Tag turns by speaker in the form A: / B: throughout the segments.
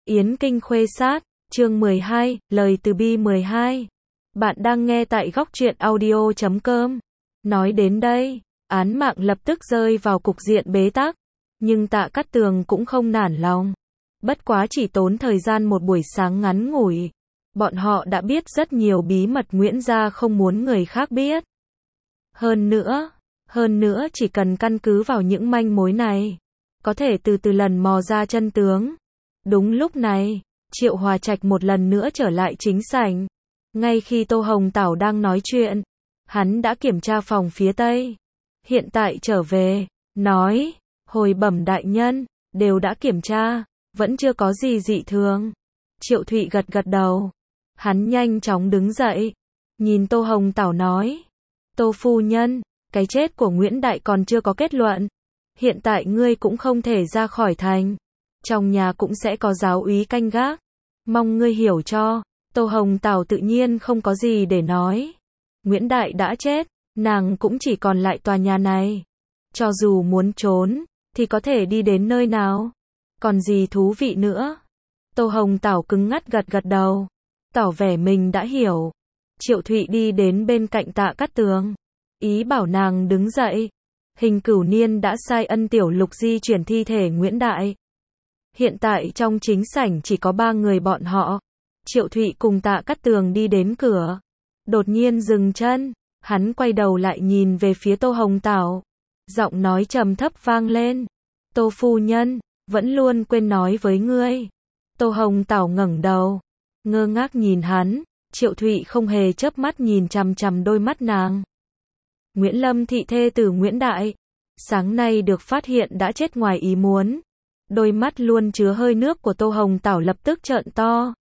A: Yến Kinh Khuê Sát, chương 12, lời từ bi 12. Bạn đang nghe tại góc truyện audio.com. Nói đến đây, án mạng lập tức rơi vào cục diện bế tắc, nhưng Tạ Cát Tường cũng không nản lòng. Bất quá chỉ tốn thời gian một buổi sáng ngắn ngủi, bọn họ đã biết rất nhiều bí mật Nguyễn gia không muốn người khác biết. Hơn nữa chỉ cần căn cứ vào những manh mối này, có thể từ từ lần mò ra chân tướng. Đúng lúc này, Triệu Hòa Trạch một lần nữa trở lại chính sảnh. Ngay khi Tô Hồng Tảo đang nói chuyện, hắn đã kiểm tra phòng phía tây. Hiện tại trở về, nói, hồi bẩm đại nhân, đều đã kiểm tra, vẫn chưa có gì dị thường. Triệu Thụy gật gật đầu. Hắn nhanh chóng đứng dậy, nhìn Tô Hồng Tảo nói, Tô phu nhân, cái chết của Nguyễn Đại còn chưa có kết luận. Hiện tại ngươi cũng không thể ra khỏi thành. Trong nhà cũng sẽ có giáo úy canh gác. Mong ngươi hiểu cho. Tô Hồng Tảo tự nhiên không có gì để nói. Nguyễn Đại đã chết, nàng cũng chỉ còn lại tòa nhà này. Cho dù muốn trốn, thì có thể đi đến nơi nào. Còn gì thú vị nữa. Tô Hồng Tảo cứng ngắt gật gật đầu, tỏ vẻ mình đã hiểu. Triệu Thụy đi đến bên cạnh Tạ Cát Tường, ý bảo nàng đứng dậy. Hình Cửu Niên đã sai Ân Tiểu Lục di chuyển thi thể Nguyễn Đại. Hiện tại trong chính sảnh chỉ có 3 người bọn họ. Triệu Thụy cùng Tạ Cát Tường đi đến cửa. Đột nhiên dừng chân, hắn quay đầu lại nhìn về phía Tô Hồng Tảo. Giọng nói trầm thấp vang lên. Tô phu nhân, vẫn luôn quên nói với ngươi. Tô Hồng Tảo ngẩng đầu, ngơ ngác nhìn hắn. Triệu Thụy không hề chớp mắt nhìn chằm chằm đôi mắt nàng. Nguyễn Lâm thị thê tử Nguyễn Đại, sáng nay được phát hiện đã chết ngoài ý muốn. Đôi mắt luôn chứa hơi nước của Tô Hồng Tảo lập tức trợn to.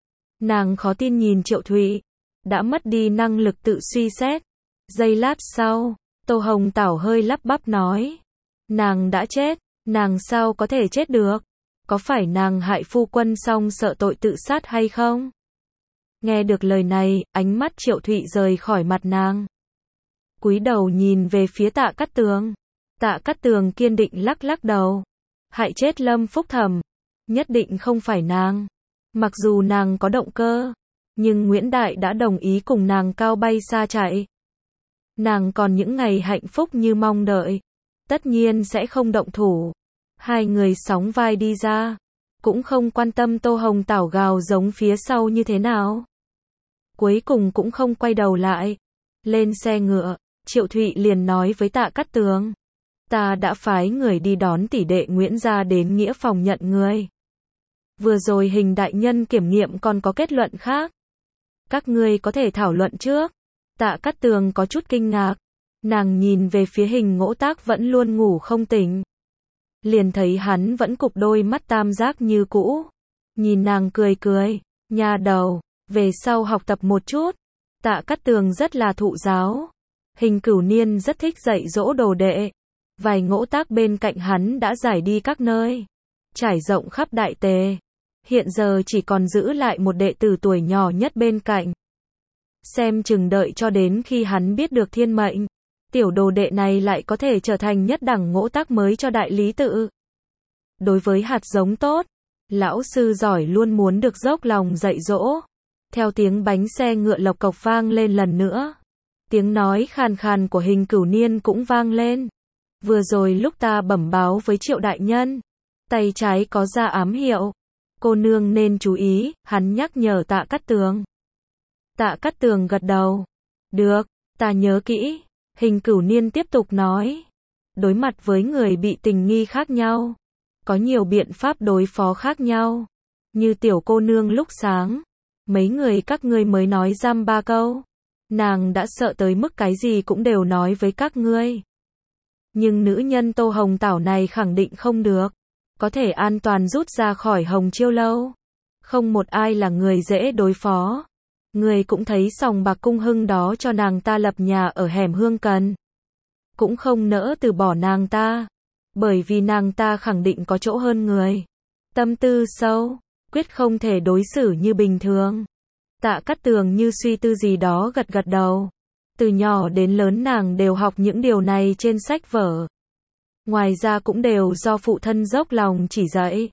A: Nàng khó tin nhìn Triệu Thụy, đã mất đi năng lực tự suy xét. Giây lát sau, Tô Hồng Tảo hơi lắp bắp nói, nàng đã chết, nàng sao có thể chết được? Có phải nàng hại phu quân xong sợ tội tự sát hay không? Nghe được lời này, ánh mắt Triệu Thụy rời khỏi mặt nàng, cúi đầu nhìn về phía Tạ Cát Tường. Tạ Cát Tường kiên định lắc lắc đầu. Hại chết Lâm Phúc Thẩm, nhất định không phải nàng. Mặc dù nàng có động cơ, nhưng Nguyễn Đại đã đồng ý cùng nàng cao bay xa chạy. Nàng còn những ngày hạnh phúc như mong đợi, tất nhiên sẽ không động thủ. Hai người sóng vai đi ra, cũng không quan tâm Tô Hồng Tảo gào giống phía sau như thế nào. Cuối cùng cũng không quay đầu lại. Lên xe ngựa, Triệu Thụy liền nói với Tạ Cát Tường, ta đã phái người đi đón tỷ đệ Nguyễn gia đến nghĩa phòng nhận người. Vừa rồi Hình đại nhân kiểm nghiệm còn có kết luận khác. Các ngươi có thể thảo luận trước. Tạ Cát Tường có chút kinh ngạc. Nàng nhìn về phía Hình Ngỗ Tác vẫn luôn ngủ không tỉnh. Liền thấy hắn vẫn cụp đôi mắt tam giác như cũ. Nhìn nàng cười cười, nha đầu, về sau học tập một chút. Tạ Cát Tường rất là thụ giáo. Hình Cửu Niên rất thích dạy dỗ đồ đệ. Vài Ngỗ Tác bên cạnh hắn đã giải đi các nơi, trải rộng khắp Đại Tề. Hiện giờ chỉ còn giữ lại một đệ tử tuổi nhỏ nhất bên cạnh. Xem chừng đợi cho đến khi hắn biết được thiên mệnh, tiểu đồ đệ này lại có thể trở thành nhất đẳng Ngỗ Tác mới cho đại lý tự. Đối với hạt giống tốt, lão sư giỏi luôn muốn được dốc lòng dạy dỗ. Theo tiếng bánh xe ngựa lộc cộc vang lên lần nữa, tiếng nói khàn khàn của Hình Cửu Niên cũng vang lên. Vừa rồi lúc ta bẩm báo với Triệu đại nhân, tay trái có ra ám hiệu, cô nương nên chú ý, hắn nhắc nhở Tạ Cát Tường. Tạ Cát Tường gật đầu. Được, ta nhớ kỹ. Hình Cửu Niên tiếp tục nói. Đối mặt với người bị tình nghi khác nhau, có nhiều biện pháp đối phó khác nhau. Như tiểu cô nương lúc sáng, mấy người các ngươi mới nói dăm 3 câu. Nàng đã sợ tới mức cái gì cũng đều nói với các ngươi. Nhưng nữ nhân Tô Hồng Tảo này khẳng định không được. Có thể an toàn rút ra khỏi Hồng Chiêu Lâu. Không một ai là người dễ đối phó. Người cũng thấy sòng bạc Cung Hưng đó cho nàng ta lập nhà ở hẻm Hương Cần. Cũng không nỡ từ bỏ nàng ta. Bởi vì nàng ta khẳng định có chỗ hơn người. Tâm tư sâu, quyết không thể đối xử như bình thường. Tạ Cát Tường như suy tư gì đó gật gật đầu. Từ nhỏ đến lớn nàng đều học những điều này trên sách vở. Ngoài ra cũng đều do phụ thân dốc lòng chỉ dạy.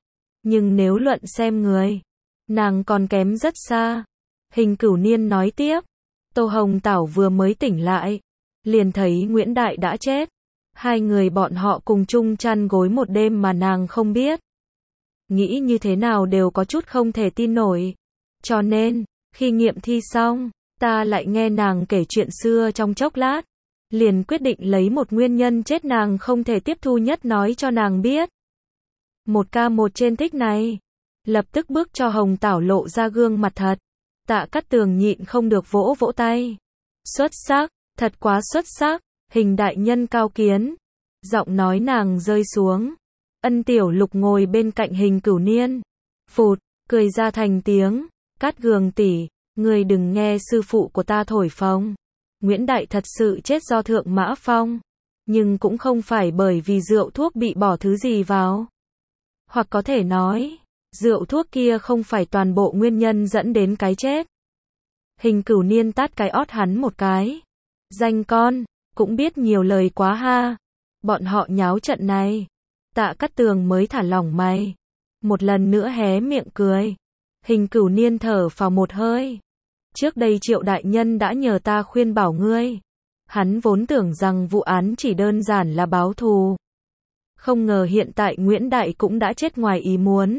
A: Nhưng nếu luận xem người, nàng còn kém rất xa. Hình Cửu Niên nói tiếp, Tô Hồng Tảo vừa mới tỉnh lại, liền thấy Nguyễn Đại đã chết. Hai người bọn họ cùng chung chăn gối một đêm mà nàng không biết. Nghĩ như thế nào đều có chút không thể tin nổi. Cho nên, khi nghiệm thi xong, ta lại nghe nàng kể chuyện xưa trong chốc lát. Liền quyết định lấy một nguyên nhân chết nàng không thể tiếp thu nhất nói cho nàng biết. Một ca một trên thích này. Lập tức bước cho Hồng Tảo lộ ra gương mặt thật. Tạ Cát Tường nhịn không được vỗ vỗ tay. Xuất sắc, thật quá xuất sắc, Hình đại nhân cao kiến. Giọng nói nàng rơi xuống. Ân Tiểu Lục ngồi bên cạnh Hình Cửu Niên. Phụt, cười ra thành tiếng. Cát Gường tỷ, ngươi đừng nghe sư phụ của ta thổi phồng. Nguyễn Đại thật sự chết do thượng mã phong. Nhưng cũng không phải bởi vì rượu thuốc bị bỏ thứ gì vào. Hoặc có thể nói, rượu thuốc kia không phải toàn bộ nguyên nhân dẫn đến cái chết. Hình Cửu Niên tát cái ót hắn một cái. Danh con, cũng biết nhiều lời quá ha. Bọn họ nháo trận này. Tạ Cát Tường mới thả lỏng mày. Một lần nữa hé miệng cười. Hình Cửu Niên thở phào một hơi. Trước đây Triệu đại nhân đã nhờ ta khuyên bảo ngươi. Hắn vốn tưởng rằng vụ án chỉ đơn giản là báo thù. Không ngờ hiện tại Nguyễn Đại cũng đã chết ngoài ý muốn.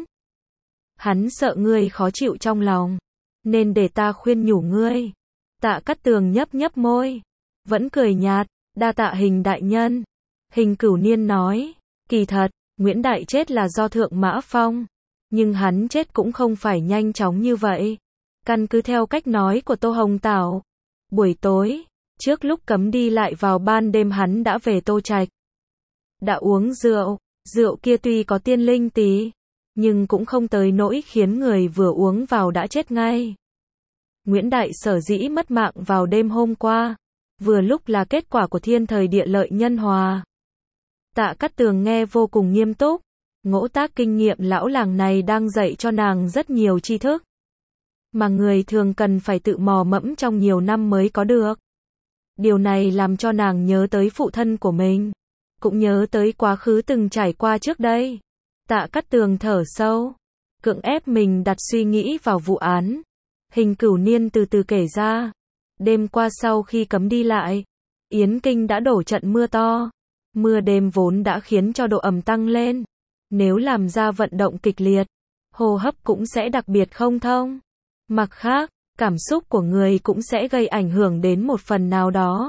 A: Hắn sợ ngươi khó chịu trong lòng, nên để ta khuyên nhủ ngươi. Tạ Cát Tường nhấp nhấp môi, vẫn cười nhạt, đa tạ Hình đại nhân. Hình Cửu Niên nói, kỳ thật, Nguyễn Đại chết là do thượng mã phong, nhưng hắn chết cũng không phải nhanh chóng như vậy. Căn cứ theo cách nói của Tô Hồng Tảo, buổi tối, trước lúc cấm đi lại vào ban đêm hắn đã về Tô Trạch. Đã uống rượu, rượu kia tuy có tiên linh tí, nhưng cũng không tới nỗi khiến người vừa uống vào đã chết ngay. Nguyễn Đại sở dĩ mất mạng vào đêm hôm qua, vừa lúc là kết quả của thiên thời địa lợi nhân hòa. Tạ Cát Tường nghe vô cùng nghiêm túc, ngỗ tác kinh nghiệm lão làng này đang dạy cho nàng rất nhiều tri thức, mà người thường cần phải tự mò mẫm trong nhiều năm mới có được. Điều này làm cho nàng nhớ tới phụ thân của mình, cũng nhớ tới quá khứ từng trải qua trước đây. Tạ Cát Tường thở sâu, cưỡng ép mình đặt suy nghĩ vào vụ án. Hình Cửu Niên từ từ kể ra, đêm qua sau khi cấm đi lại, Yến Kinh đã đổ trận mưa to. Mưa đêm vốn đã khiến cho độ ẩm tăng lên. Nếu làm ra vận động kịch liệt, hô hấp cũng sẽ đặc biệt không thông. Mặt khác, cảm xúc của người cũng sẽ gây ảnh hưởng đến một phần nào đó.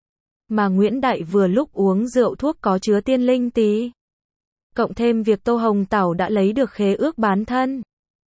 A: Mà Nguyễn Đại vừa lúc uống rượu thuốc có chứa tiên linh tí. Cộng thêm việc Tô Hồng Tảo đã lấy được khế ước bán thân.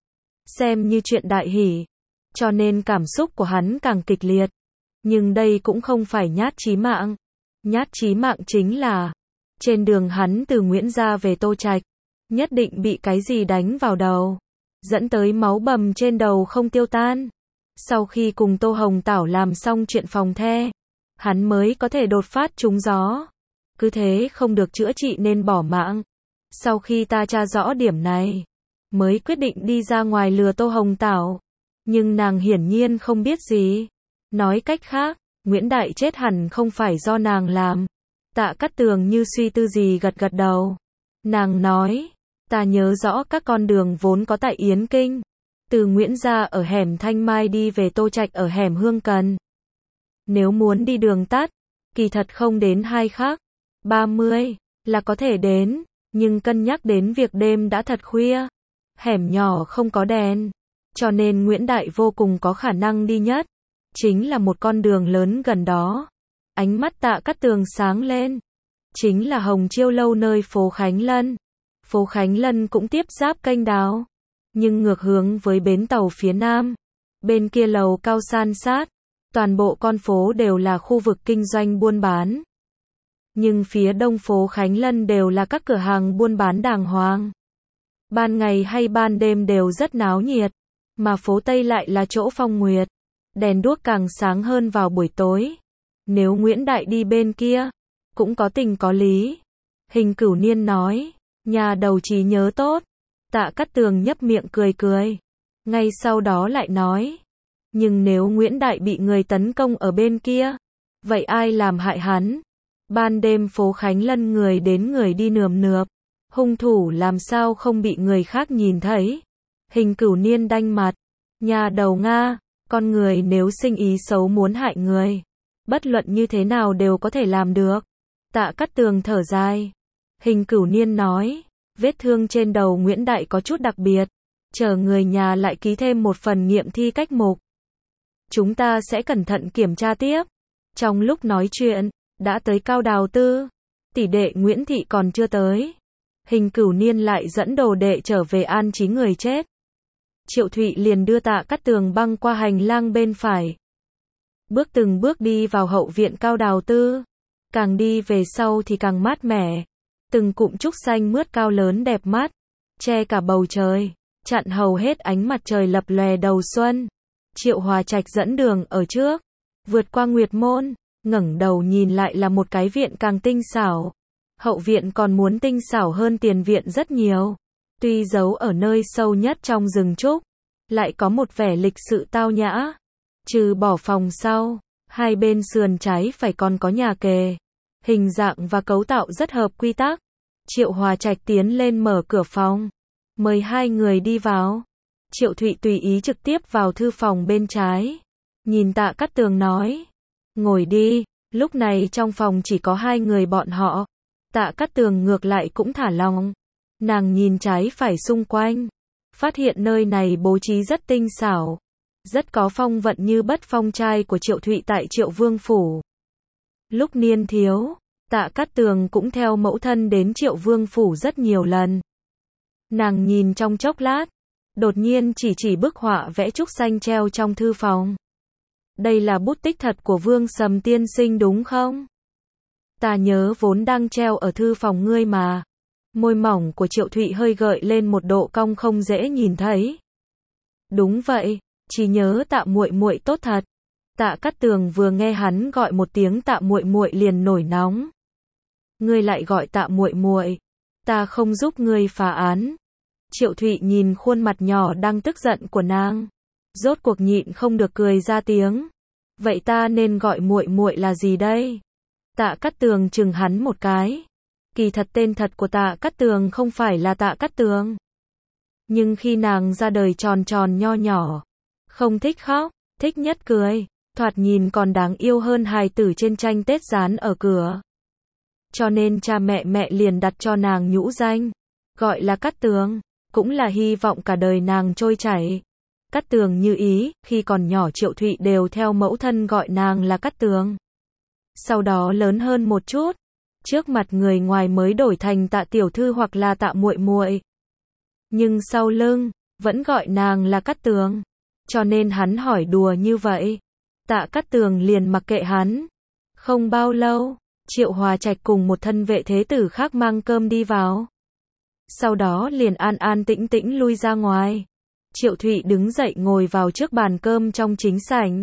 A: Xem như chuyện đại hỷ. Cho nên cảm xúc của hắn càng kịch liệt. Nhưng đây cũng không phải nhát chí mạng. Nhát chí mạng chính là, trên đường hắn từ Nguyễn gia về Tô Trạch, nhất định bị cái gì đánh vào đầu, dẫn tới máu bầm trên đầu không tiêu tan. Sau khi cùng Tô Hồng Tảo làm xong chuyện phòng the, hắn mới có thể đột phát trúng gió. Cứ thế không được chữa trị nên bỏ mạng. Sau khi ta tra rõ điểm này, mới quyết định đi ra ngoài lừa Tô Hồng Tảo. Nhưng nàng hiển nhiên không biết gì. Nói cách khác, Nguyễn Đại chết hẳn không phải do nàng làm. Tạ Cát Tường như suy tư gì gật gật đầu. Nàng nói, ta nhớ rõ các con đường vốn có tại Yến Kinh. Từ Nguyễn gia ở hẻm Thanh Mai đi về Tô Trạch ở hẻm Hương Cần. Nếu muốn đi đường tắt, kỳ thật không đến 2 khắc 30 là có thể đến, nhưng cân nhắc đến việc đêm đã thật khuya, hẻm nhỏ không có đèn, cho nên Nguyễn Đại vô cùng có khả năng đi nhất chính là một con đường lớn gần đó. Ánh mắt Tạ Cát Tường sáng lên. Chính là Hồng Chiêu Lâu nơi phố Khánh Lân. Phố Khánh Lân cũng tiếp giáp kênh Đào, nhưng ngược hướng với bến tàu phía nam. Bên kia lầu cao san sát, toàn bộ con phố đều là khu vực kinh doanh buôn bán. Nhưng phía đông phố Khánh Lân đều là các cửa hàng buôn bán đàng hoàng. Ban ngày hay ban đêm đều rất náo nhiệt, mà phố Tây lại là chỗ phong nguyệt. Đèn đuốc càng sáng hơn vào buổi tối. Nếu Nguyễn Đại đi bên kia, cũng có tình có lý. Hình Cửu Niên nói, nhà đầu trí nhớ tốt. Tạ Cát Tường nhấp miệng cười cười. Ngay sau đó lại nói, nhưng nếu Nguyễn Đại bị người tấn công ở bên kia, vậy ai làm hại hắn? Ban đêm phố Khánh Lân người đến người đi nườm nượp, Hung thủ làm sao không bị người khác nhìn thấy? Hình Cửu Niên đanh mặt. Nhà đầu Nga, con người nếu sinh ý xấu muốn hại người, bất luận như thế nào đều có thể làm được. Tạ Cát Tường thở dài. Hình Cửu Niên nói, vết thương trên đầu Nguyễn Đại có chút đặc biệt. Chờ người nhà lại ký thêm một phần nghiệm thi cách mục. Chúng ta sẽ cẩn thận kiểm tra tiếp. Trong lúc nói chuyện, đã tới Cao Đào Tư. Tỷ đệ Nguyễn Thị còn chưa tới. Hình Cửu Niên lại dẫn đồ đệ trở về an trí người chết. Triệu Thụy liền đưa Tạ Cát Tường băng qua hành lang bên phải. Bước từng bước đi vào hậu viện Cao Đào Tư. Càng đi về sau thì càng mát mẻ. Từng cụm trúc xanh mướt cao lớn đẹp mắt, che cả bầu trời, chặn hầu hết ánh mặt trời lập lòe đầu xuân. Triệu Hòa Trạch dẫn đường ở trước, vượt qua Nguyệt Môn, ngẩng đầu nhìn lại là một cái viện càng tinh xảo. Hậu viện còn muốn tinh xảo hơn tiền viện rất nhiều. Tuy giấu ở nơi sâu nhất trong rừng trúc, lại có một vẻ lịch sự tao nhã. Trừ bỏ phòng sau, hai bên sườn trái phải còn có nhà kề. Hình dạng và cấu tạo rất hợp quy tắc. Triệu Hòa Trạch tiến lên mở cửa phòng, mời hai người đi vào. Triệu Thụy tùy ý trực tiếp vào thư phòng bên trái. Nhìn Tạ Cát Tường nói, ngồi đi. Lúc này trong phòng chỉ có hai người bọn họ. Tạ Cát Tường ngược lại cũng thả lòng. Nàng nhìn trái phải xung quanh, phát hiện nơi này bố trí rất tinh xảo, rất có phong vận như bất phong trai của Triệu Thụy tại Triệu Vương Phủ. Lúc niên thiếu, Tạ Cát Tường cũng theo mẫu thân đến Triệu Vương Phủ rất nhiều lần. Nàng nhìn trong chốc lát, đột nhiên chỉ bức họa vẽ trúc xanh treo trong thư phòng. Đây là bút tích thật của Vương Sầm tiên sinh đúng không? Ta nhớ vốn đang treo ở thư phòng ngươi mà. Môi mỏng của Triệu Thụy hơi gợi lên một độ cong không dễ nhìn thấy. Đúng vậy, chỉ nhớ Tạ muội muội tốt thật. Tạ Cát Tường vừa nghe hắn gọi một tiếng Tạ muội muội liền nổi nóng. Ngươi lại gọi Tạ muội muội, ta không giúp ngươi phá án. Triệu Thụy nhìn khuôn mặt nhỏ đang tức giận của nàng, rốt cuộc nhịn không được cười ra tiếng. Vậy ta nên gọi muội muội là gì đây? Tạ Cát Tường chừng hắn một cái. Kỳ thật tên thật của Tạ Cát Tường không phải là Tạ Cát Tường. Nhưng khi nàng ra đời tròn tròn nho nhỏ, không thích khóc, thích nhất cười, thoạt nhìn còn đáng yêu hơn hài tử trên tranh Tết dán ở cửa. Cho nên cha mẹ liền đặt cho nàng nhũ danh, gọi là Cát Tường, cũng là hy vọng cả đời nàng trôi chảy. Cát Tường như ý, khi còn nhỏ Triệu Thụy đều theo mẫu thân gọi nàng là Cát Tường. Sau đó lớn hơn một chút, trước mặt người ngoài mới đổi thành Tạ tiểu thư hoặc là Tạ muội muội. Nhưng sau lưng, vẫn gọi nàng là Cát Tường. Cho nên hắn hỏi đùa như vậy. Tạ Cát Tường liền mặc kệ hắn. Không bao lâu, Triệu Hòa Trạch cùng một thân vệ thế tử khác mang cơm đi vào. Sau đó liền an an tĩnh tĩnh lui ra ngoài. Triệu Thụy đứng dậy ngồi vào trước bàn cơm trong chính sảnh.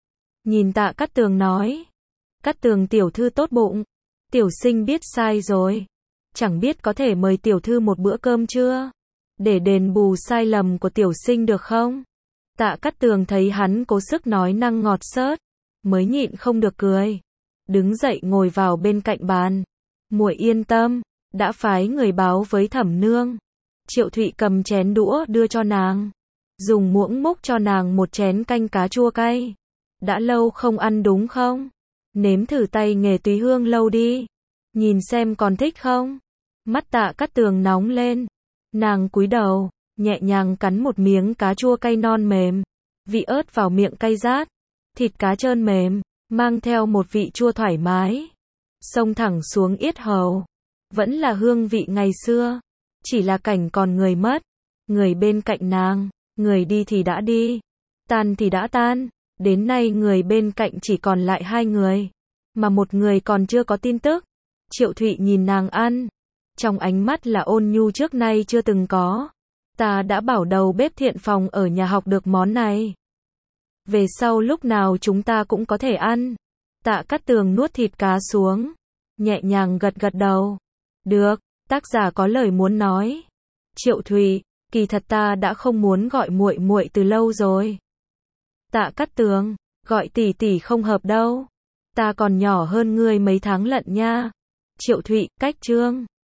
A: Nhìn Tạ Cát Tường nói. Cát Tường tiểu thư tốt bụng. Tiểu sinh biết sai rồi. Chẳng biết có thể mời tiểu thư một bữa cơm chưa? Để đền bù sai lầm của tiểu sinh được không? Tạ Cát Tường thấy hắn cố sức nói năng ngọt xớt, mới nhịn không được cười. Đứng dậy ngồi vào bên cạnh bàn. Muội yên tâm, đã phái người báo với Thẩm nương. Triệu Thụy cầm chén đũa đưa cho nàng, dùng muỗng múc cho nàng một chén canh cá chua cay. Đã lâu không ăn đúng không? Nếm thử tay nghề Túy Hương lâu đi, nhìn xem còn thích không? Mắt Tạ Cát Tường nóng lên, nàng cúi đầu, nhẹ nhàng cắn một miếng cá chua cay non mềm, vị ớt vào miệng cay rát, thịt cá trơn mềm, mang theo một vị chua thoải mái, xông thẳng xuống yết hầu. Vẫn là hương vị ngày xưa, chỉ là cảnh còn người mất, người bên cạnh nàng, người đi thì đã đi, tan thì đã tan, đến nay người bên cạnh chỉ còn lại hai người, mà một người còn chưa có tin tức. Triệu Thụy nhìn nàng ăn, trong ánh mắt là ôn nhu trước nay chưa từng có. Ta đã bảo đầu bếp Thiện Phòng ở nhà học được món này. Về sau lúc nào chúng ta cũng có thể ăn. Tạ Cát Tường nuốt thịt cá xuống, nhẹ nhàng gật gật đầu. Được, tác giả có lời muốn nói. Triệu Thụy, kỳ thật ta đã không muốn gọi muội muội từ lâu rồi. Tạ Cát Tường, gọi tỷ tỷ không hợp đâu. Ta còn nhỏ hơn ngươi mấy tháng lận nha. Triệu Thụy, cách chương